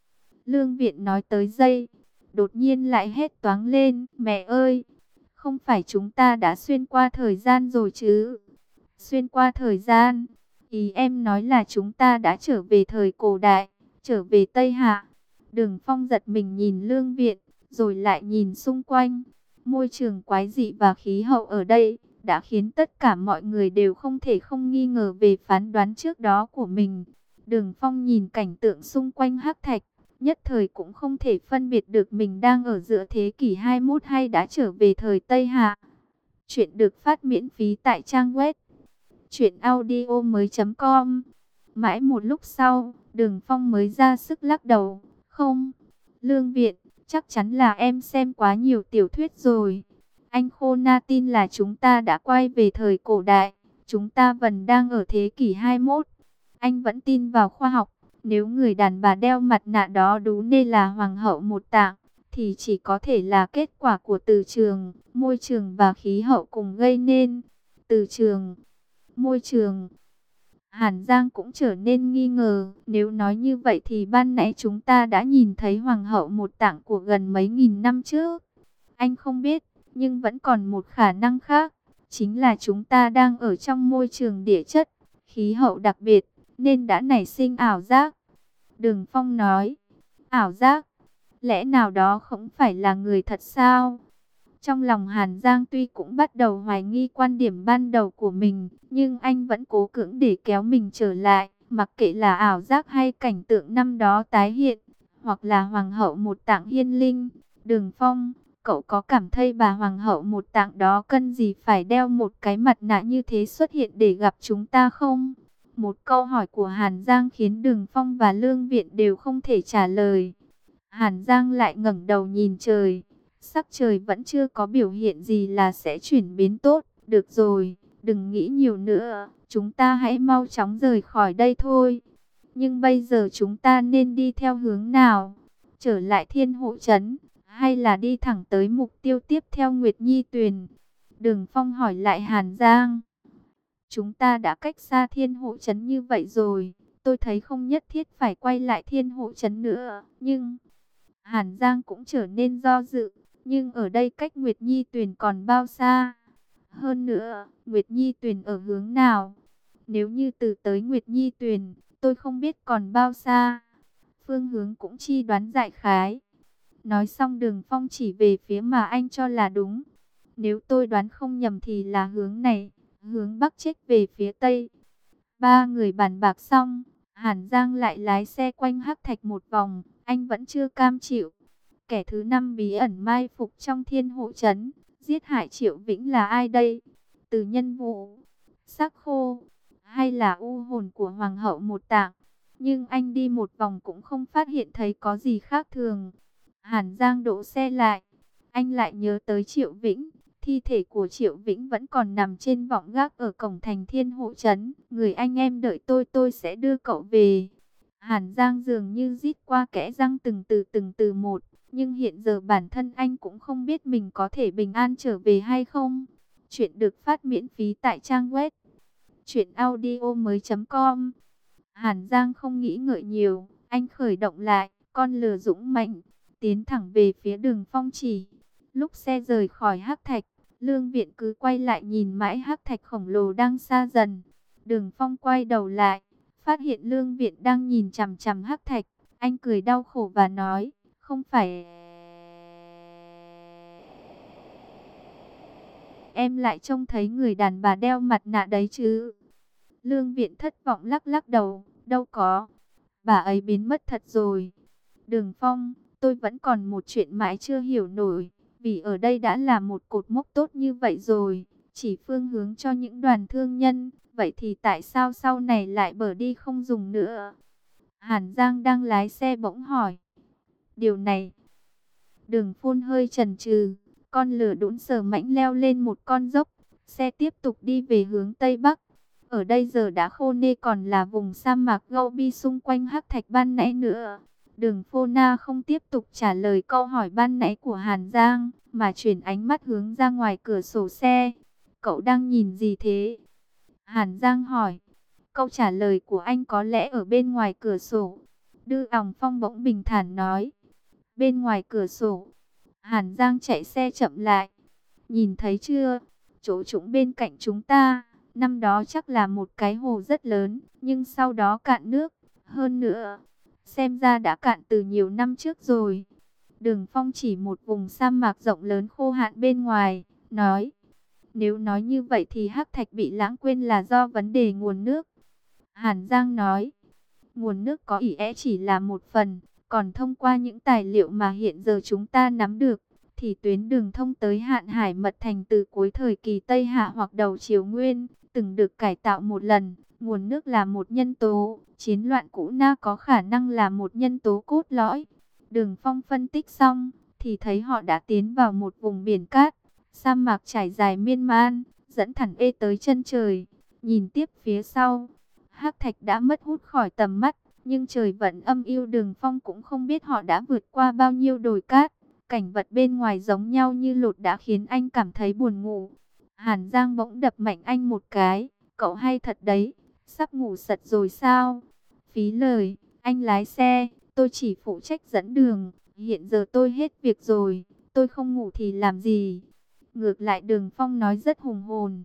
Lương Viện nói tới dây, đột nhiên lại hét toáng lên, mẹ ơi, không phải chúng ta đã xuyên qua thời gian rồi chứ? Xuyên qua thời gian? Ý em nói là chúng ta đã trở về thời cổ đại, trở về Tây Hạ. Đường Phong giật mình nhìn Lương Viện, rồi lại nhìn xung quanh. Môi trường quái dị và khí hậu ở đây đã khiến tất cả mọi người đều không thể không nghi ngờ về phán đoán trước đó của mình. Đường Phong nhìn cảnh tượng xung quanh hắc thạch, nhất thời cũng không thể phân biệt được mình đang ở giữa thế kỷ hai mươi mốt hay đã trở về thời Tây Hạ. Chuyện được phát miễn phí tại trang web truyện audio mới chấm com. Mãi một lúc sau, Đường Phong mới ra sức lắc đầu. Không, Lương Viện, chắc chắn là em xem quá nhiều tiểu thuyết rồi. Anh Khô Na tin là chúng ta đã quay về thời cổ đại, chúng ta vẫn đang ở thế kỷ hai mươi mốt. Anh vẫn tin vào khoa học, nếu người đàn bà đeo mặt nạ đó đúng nên là Hoàng hậu Một Tạng, thì chỉ có thể là kết quả của từ trường, môi trường và khí hậu cùng gây nên. Từ trường, môi trường. Hàn Giang cũng trở nên nghi ngờ, nếu nói như vậy thì ban nãy chúng ta đã nhìn thấy Hoàng hậu Một Tạng của gần mấy nghìn năm trước. Anh không biết, nhưng vẫn còn một khả năng khác, chính là chúng ta đang ở trong môi trường địa chất, khí hậu đặc biệt, nên đã nảy sinh ảo giác. Đường Phong nói, ảo giác, lẽ nào đó không phải là người thật sao? Trong lòng Hàn Giang tuy cũng bắt đầu hoài nghi quan điểm ban đầu của mình, nhưng anh vẫn cố cưỡng để kéo mình trở lại, mặc kệ là ảo giác hay cảnh tượng năm đó tái hiện, hoặc là Hoàng hậu Một Tạng hiên linh. Đường Phong, cậu có cảm thấy bà Hoàng hậu Một Tạng đó cần gì phải đeo một cái mặt nạ như thế xuất hiện để gặp chúng ta không? Một câu hỏi của Hàn Giang khiến Đường Phong và Lương Viện đều không thể trả lời. Hàn Giang lại ngẩng đầu nhìn trời. Sắc trời vẫn chưa có biểu hiện gì là sẽ chuyển biến tốt. Được rồi, đừng nghĩ nhiều nữa. Chúng ta hãy mau chóng rời khỏi đây thôi. Nhưng bây giờ chúng ta nên đi theo hướng nào? Trở lại Thiên Hộ Trấn, hay là đi thẳng tới mục tiêu tiếp theo Nguyệt Nhi Tuyền? Đường Phong hỏi lại Hàn Giang. Chúng ta đã cách xa Thiên Hộ Trấn như vậy rồi. Tôi thấy không nhất thiết phải quay lại Thiên Hộ Trấn nữa. Nhưng Hàn Giang cũng trở nên do dự. Nhưng ở đây cách Nguyệt Nhi Tuyền còn bao xa? Hơn nữa, Nguyệt Nhi Tuyền ở hướng nào? Nếu như từ tới Nguyệt Nhi Tuyền, tôi không biết còn bao xa. phương hướng cũng chi đoán đại khái. Nói xong Đường Phong chỉ về phía mà anh cho là đúng. Nếu tôi đoán không nhầm thì là hướng này, hướng bắc chết về phía tây. Ba người bàn bạc xong, Hàn Giang lại lái xe quanh Hắc Thạch một vòng, anh vẫn chưa cam chịu. Kẻ thứ năm bí ẩn mai phục trong Thiên Hộ Trấn, giết hại Triệu Vĩnh là ai đây? Từ Nhân Vũ, Sắc Khô, hay là u hồn của Hoàng hậu Một Tạng? Nhưng anh đi một vòng cũng không phát hiện thấy có gì khác thường. Hàn Giang đỗ xe lại, anh lại nhớ tới Triệu Vĩnh. Thi thể của Triệu Vĩnh vẫn còn nằm trên vọng gác ở cổng thành Thiên Hộ Trấn. Người anh em đợi tôi, tôi sẽ đưa cậu về. Hàn Giang dường như rít qua kẽ răng từng từ từng từ một. Nhưng hiện giờ bản thân anh cũng không biết mình có thể bình an trở về hay không. Chuyện được phát miễn phí tại trang web truyện audio mới chấm com. Hàn Giang không nghĩ ngợi nhiều, anh khởi động lại, con lừa dũng mạnh, tiến thẳng về phía Đường Phong chỉ. Lúc xe rời khỏi Hắc Thạch, Lương Viện cứ quay lại nhìn mãi Hắc Thạch khổng lồ đang xa dần. Đường Phong quay đầu lại, phát hiện Lương Viện đang nhìn chằm chằm Hắc Thạch. Anh cười đau khổ và nói, không phải em lại trông thấy người đàn bà đeo mặt nạ đấy chứ? Lương Viện thất vọng lắc lắc đầu, đâu có, bà ấy biến mất thật rồi. Đường Phong, tôi vẫn còn một chuyện mãi chưa hiểu nổi, vì ở đây đã là một cột mốc tốt như vậy rồi, chỉ phương hướng cho những đoàn thương nhân, vậy thì tại sao sau này lại bở đi không dùng nữa? Hàn Giang đang lái xe bỗng hỏi. Điều này, Đường Phun hơi chần chừ, con lửa đũn sờ mãnh leo lên một con dốc, xe tiếp tục đi về hướng Tây Bắc. Ở đây giờ đã khô nê còn là vùng sa mạc Gobi xung quanh Hắc Thạch ban nãy nữa. Đường Phô Na không tiếp tục trả lời câu hỏi ban nãy của Hàn Giang, mà chuyển ánh mắt hướng ra ngoài cửa sổ xe. Cậu đang nhìn gì thế? Hàn Giang hỏi. Câu trả lời của anh có lẽ ở bên ngoài cửa sổ. Đư Òng Phong bỗng bình thản nói. Bên ngoài cửa sổ. Hàn Giang chạy xe chậm lại. Nhìn thấy chưa? Chỗ trũng bên cạnh chúng ta. Năm đó chắc là một cái hồ rất lớn, nhưng sau đó cạn nước. Hơn nữa, xem ra đã cạn từ nhiều năm trước rồi. Đường Phong chỉ một vùng sa mạc rộng lớn khô hạn bên ngoài, nói. Nếu nói như vậy thì Hắc Thạch bị lãng quên là do vấn đề nguồn nước. Hàn Giang nói. Nguồn nước có ý é chỉ là một phần, còn thông qua những tài liệu mà hiện giờ chúng ta nắm được, thì tuyến đường thông tới Hạn Hải Mật Thành từ cuối thời kỳ Tây Hạ hoặc đầu Triều Nguyên, từng được cải tạo một lần. Nguồn nước là một nhân tố, chiến loạn cũ na có khả năng là một nhân tố cốt lõi. Đường Phong phân tích xong, thì thấy họ đã tiến vào một vùng biển cát, sa mạc trải dài miên man, dẫn thẳng ê tới chân trời. Nhìn tiếp phía sau, Hắc Thạch đã mất hút khỏi tầm mắt, nhưng trời vẫn âm u. Đường Phong cũng không biết họ đã vượt qua bao nhiêu đồi cát. Cảnh vật bên ngoài giống nhau như lột đã khiến anh cảm thấy buồn ngủ. Hàn Giang bỗng đập mạnh anh một cái. Cậu hay thật đấy, sắp ngủ sật rồi sao? Phí lời, anh lái xe, tôi chỉ phụ trách dẫn đường. Hiện giờ tôi hết việc rồi, tôi không ngủ thì làm gì? Ngược lại Đường Phong nói rất hùng hồn.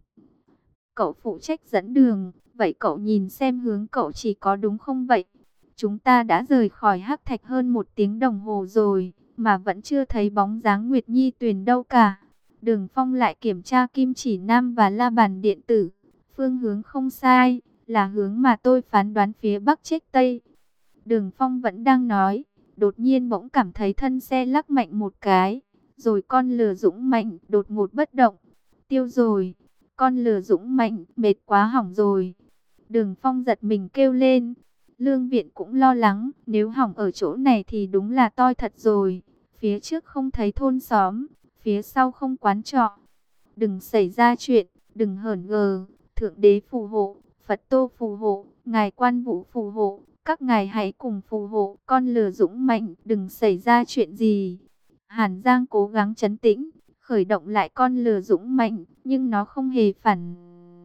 Cậu phụ trách dẫn đường, vậy cậu nhìn xem hướng cậu chỉ có đúng không vậy? Chúng ta đã rời khỏi Hắc Thạch hơn một tiếng đồng hồ rồi, mà vẫn chưa thấy bóng dáng Nguyệt Nhi Tuyền đâu cả. Đường Phong lại kiểm tra kim chỉ nam và la bàn điện tử. Phương hướng không sai, là hướng mà tôi phán đoán phía bắc chết tây. Đường Phong vẫn đang nói, đột nhiên bỗng cảm thấy thân xe lắc mạnh một cái, rồi con lừa dũng mạnh đột ngột bất động. Tiêu rồi, con lừa dũng mạnh mệt quá hỏng rồi. Đường Phong giật mình kêu lên. Lương Viện cũng lo lắng, nếu hỏng ở chỗ này thì đúng là toi thật rồi. Phía trước không thấy thôn xóm, phía sau không quán trọ. Đừng xảy ra chuyện, đừng hởn gờ. Thượng đế phù hộ, Phật Tô phù hộ, ngài Quan Vũ phù hộ, các ngài hãy cùng phù hộ con lừa dũng mạnh, đừng xảy ra chuyện gì. Hàn Giang cố gắng trấn tĩnh, khởi động lại con lừa dũng mạnh, nhưng nó không hề phản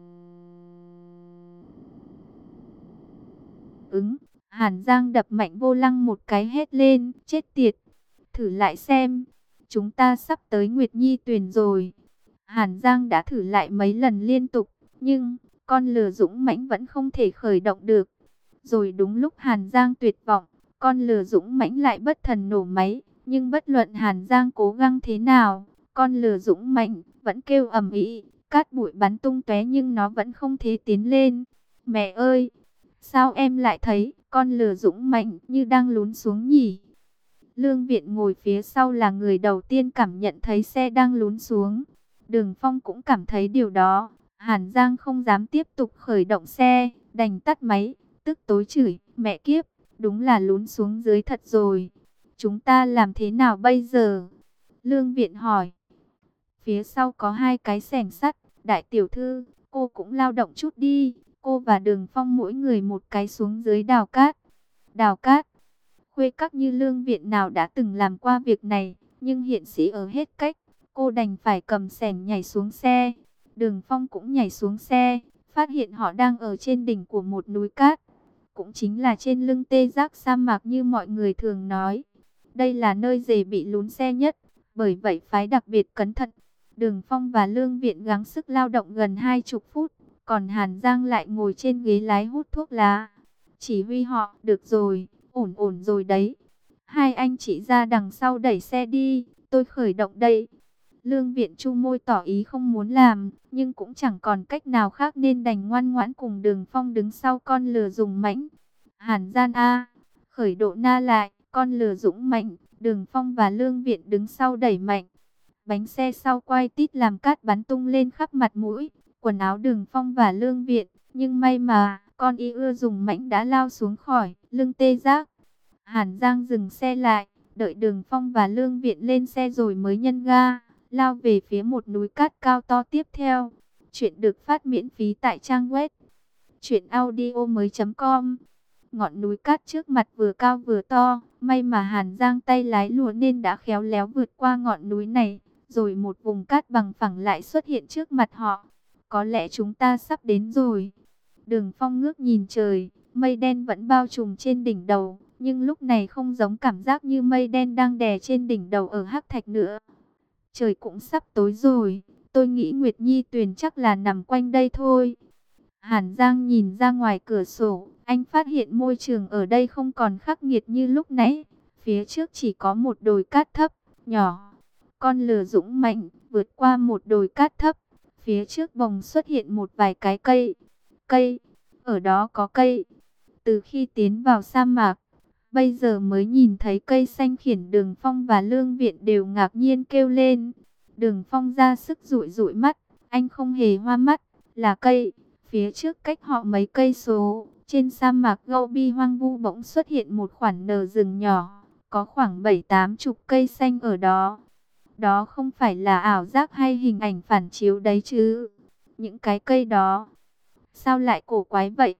ứng. Hàn Giang đập mạnh vô lăng một cái hét lên, chết tiệt, thử lại xem, chúng ta sắp tới Nguyệt Nhi Tuyền rồi. Hàn Giang đã thử lại mấy lần liên tục, nhưng con lừa dũng mãnh vẫn không thể khởi động được. Rồi đúng lúc Hàn Giang tuyệt vọng, con lừa dũng mãnh lại bất thần nổ máy. Nhưng bất luận Hàn Giang cố gắng thế nào, con lừa dũng mãnh vẫn kêu ầm ĩ, cát bụi bắn tung tóe nhưng nó vẫn không thể tiến lên. Mẹ ơi, sao em lại thấy con lừa dũng mãnh như đang lún xuống nhỉ? Lương Viện ngồi phía sau là người đầu tiên cảm nhận thấy xe đang lún xuống. Đường Phong cũng cảm thấy điều đó. Hàn Giang không dám tiếp tục khởi động xe, đành tắt máy, tức tối chửi, mẹ kiếp, đúng là lún xuống dưới thật rồi. Chúng ta làm thế nào bây giờ? Lương Viện hỏi. Phía sau có hai cái xẻng sắt, đại tiểu thư, cô cũng lao động chút đi. Cô và Đường Phong mỗi người một cái xuống dưới đào cát. Đào cát. Khuê các như Lương Viện nào đã từng làm qua việc này, nhưng hiện sĩ ở hết cách, cô đành phải cầm xẻng nhảy xuống xe. Đường Phong cũng nhảy xuống xe, phát hiện họ đang ở trên đỉnh của một núi cát, cũng chính là trên lưng tê giác sa mạc như mọi người thường nói. Đây là nơi dễ bị lún xe nhất, bởi vậy phái đặc biệt cẩn thận. Đường Phong và Lương Viện gắng sức lao động gần hai chục phút, còn Hàn Giang lại ngồi trên ghế lái hút thuốc lá. Chỉ huy họ, được rồi, ổn ổn rồi đấy. Hai anh chị ra đằng sau đẩy xe đi, tôi khởi động đây. Lương Viện chu môi tỏ ý không muốn làm, nhưng cũng chẳng còn cách nào khác nên đành ngoan ngoãn cùng Đường Phong đứng sau con lừa dũng mãnh. Hàn Gian A, khởi độ na lại, con lừa dũng mãnh, Đường Phong và Lương Viện đứng sau đẩy mạnh. Bánh xe sau quay tít làm cát bắn tung lên khắp mặt mũi, quần áo Đường Phong và Lương Viện, nhưng may mà con y ưa dùng mãnh đã lao xuống khỏi lưng tê giác. Hàn Giang dừng xe lại, đợi Đường Phong và Lương Viện lên xe rồi mới nhân ga, lao về phía một núi cát cao to tiếp theo. Chuyện được phát miễn phí tại trang web truyện audio mới chấm com. Ngọn núi cát trước mặt vừa cao vừa to, may mà Hàn Giang tay lái lùa nên đã khéo léo vượt qua ngọn núi này, rồi một vùng cát bằng phẳng lại xuất hiện trước mặt họ. Có lẽ chúng ta sắp đến rồi. Đường Phong ngước nhìn trời, mây đen vẫn bao trùm trên đỉnh đầu, nhưng lúc này không giống cảm giác như mây đen đang đè trên đỉnh đầu ở Hắc Thạch nữa. Trời cũng sắp tối rồi, tôi nghĩ Nguyệt Nhi Tuyền chắc là nằm quanh đây thôi. Hàn Giang nhìn ra ngoài cửa sổ, anh phát hiện môi trường ở đây không còn khắc nghiệt như lúc nãy. Phía trước chỉ có một đồi cát thấp, nhỏ. Con lừa dũng mãnh vượt qua một đồi cát thấp. Phía trước bồng xuất hiện một vài cái cây. Cây, ở đó có cây. Từ khi tiến vào sa mạc, bây giờ mới nhìn thấy cây xanh khiển Đường Phong và Lương Viện đều ngạc nhiên kêu lên. Đường Phong ra sức dụi dụi mắt, anh không hề hoa mắt, là cây. Phía trước cách họ mấy cây số, trên sa mạc Gobi hoang vu bỗng xuất hiện một khoản nờ rừng nhỏ, có khoảng bảy tám chục cây xanh ở đó. Đó không phải là ảo giác hay hình ảnh phản chiếu đấy chứ? Những cái cây đó, sao lại cổ quái vậy?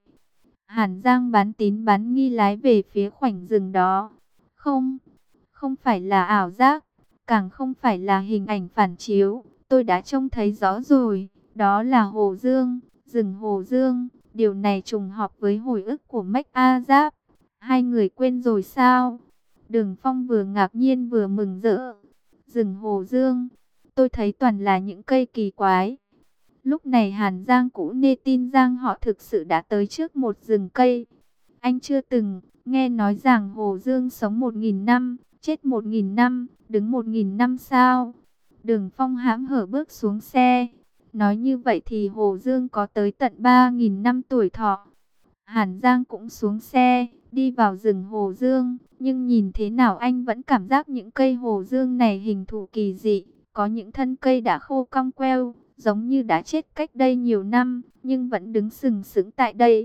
Hàn Giang bán tín bán nghi lái về phía khoảnh rừng đó. Không, không phải là ảo giác, càng không phải là hình ảnh phản chiếu. Tôi đã trông thấy rõ rồi, đó là Hồ Dương, rừng Hồ Dương. Điều này trùng hợp với hồi ức của Mách A Giáp. Hai người quên rồi sao? Đường Phong vừa ngạc nhiên vừa mừng rỡ. Rừng Hồ Dương, tôi thấy toàn là những cây kỳ quái. Lúc này Hàn Giang cũng nê tin rằng họ thực sự đã tới trước một rừng cây. Anh chưa từng nghe nói rằng Hồ Dương sống một nghìn năm, chết một nghìn năm, đứng một nghìn năm sao? Đường Phong hãm hở bước xuống xe. Nói như vậy thì Hồ Dương có tới tận ba nghìn năm tuổi thọ. Hàn Giang cũng xuống xe, đi vào rừng Hồ Dương. Nhưng nhìn thế nào anh vẫn cảm giác những cây Hồ Dương này hình thù kỳ dị. Có những thân cây đã khô cong queo, giống như đã chết cách đây nhiều năm, nhưng vẫn đứng sừng sững tại đây.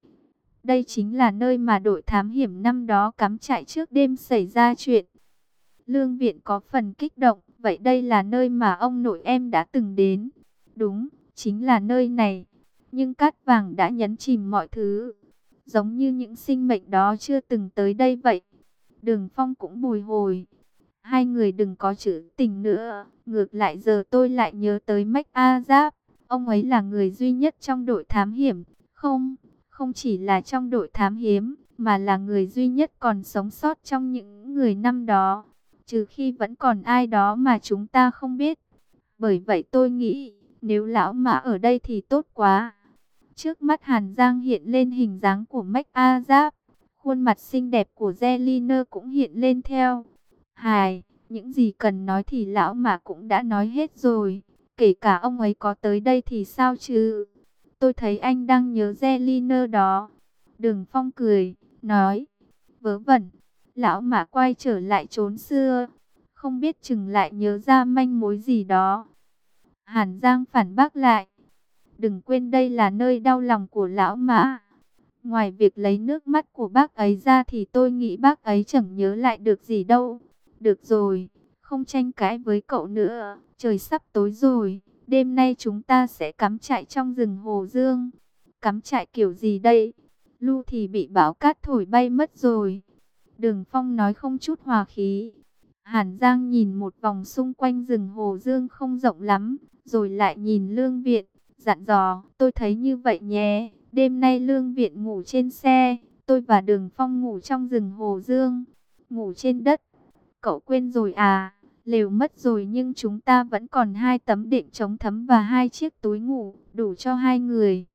Đây chính là nơi mà đội thám hiểm năm đó cắm trại trước đêm xảy ra chuyện. Lương Viện có phần kích động, vậy đây là nơi mà ông nội em đã từng đến. Đúng, chính là nơi này. Nhưng cát vàng đã nhấn chìm mọi thứ, giống như những sinh mệnh đó chưa từng tới đây vậy. Đường Phong cũng bồi hồi. Hai người đừng có chữ tình nữa. Ngược lại giờ tôi lại nhớ tới Mách A Giáp. Ông ấy là người duy nhất trong đội thám hiểm. Không, không chỉ là trong đội thám hiểm, mà là người duy nhất còn sống sót trong những người năm đó. Trừ khi vẫn còn ai đó mà chúng ta không biết. Bởi vậy tôi nghĩ, nếu lão Mã ở đây thì tốt quá. Trước mắt Hàn Giang hiện lên hình dáng của Mách A Giáp. Khuôn khuôn mặt xinh đẹp của Zelina cũng hiện lên theo. Hài, những gì cần nói thì lão mà cũng đã nói hết rồi. Kể cả ông ấy có tới đây thì sao chứ? Tôi thấy anh đang nhớ Zelina đó. Đường Phong cười, nói. Vớ vẩn, lão mà quay trở lại chốn xưa. Không biết chừng lại nhớ ra manh mối gì đó. Hàn Giang phản bác lại. Đừng quên đây là nơi đau lòng của lão mã. Ngoài việc lấy nước mắt của bác ấy ra thì tôi nghĩ bác ấy chẳng nhớ lại được gì đâu. Được rồi, không tranh cãi với cậu nữa. Trời sắp tối rồi, đêm nay chúng ta sẽ cắm trại trong rừng Hồ Dương. Cắm trại kiểu gì đây? Lu thì bị bão cát thổi bay mất rồi. Đường Phong nói không chút hòa khí. Hàn Giang nhìn một vòng xung quanh rừng Hồ Dương không rộng lắm, rồi lại nhìn Lương Viện, dặn dò, tôi thấy như vậy nhé. Đêm nay Lương Viện ngủ trên xe, tôi và Đường Phong ngủ trong rừng Hồ Dương. Ngủ trên đất. Cậu quên rồi à? Lều mất rồi nhưng chúng ta vẫn còn hai tấm đệm chống thấm và hai chiếc túi ngủ, đủ cho hai người.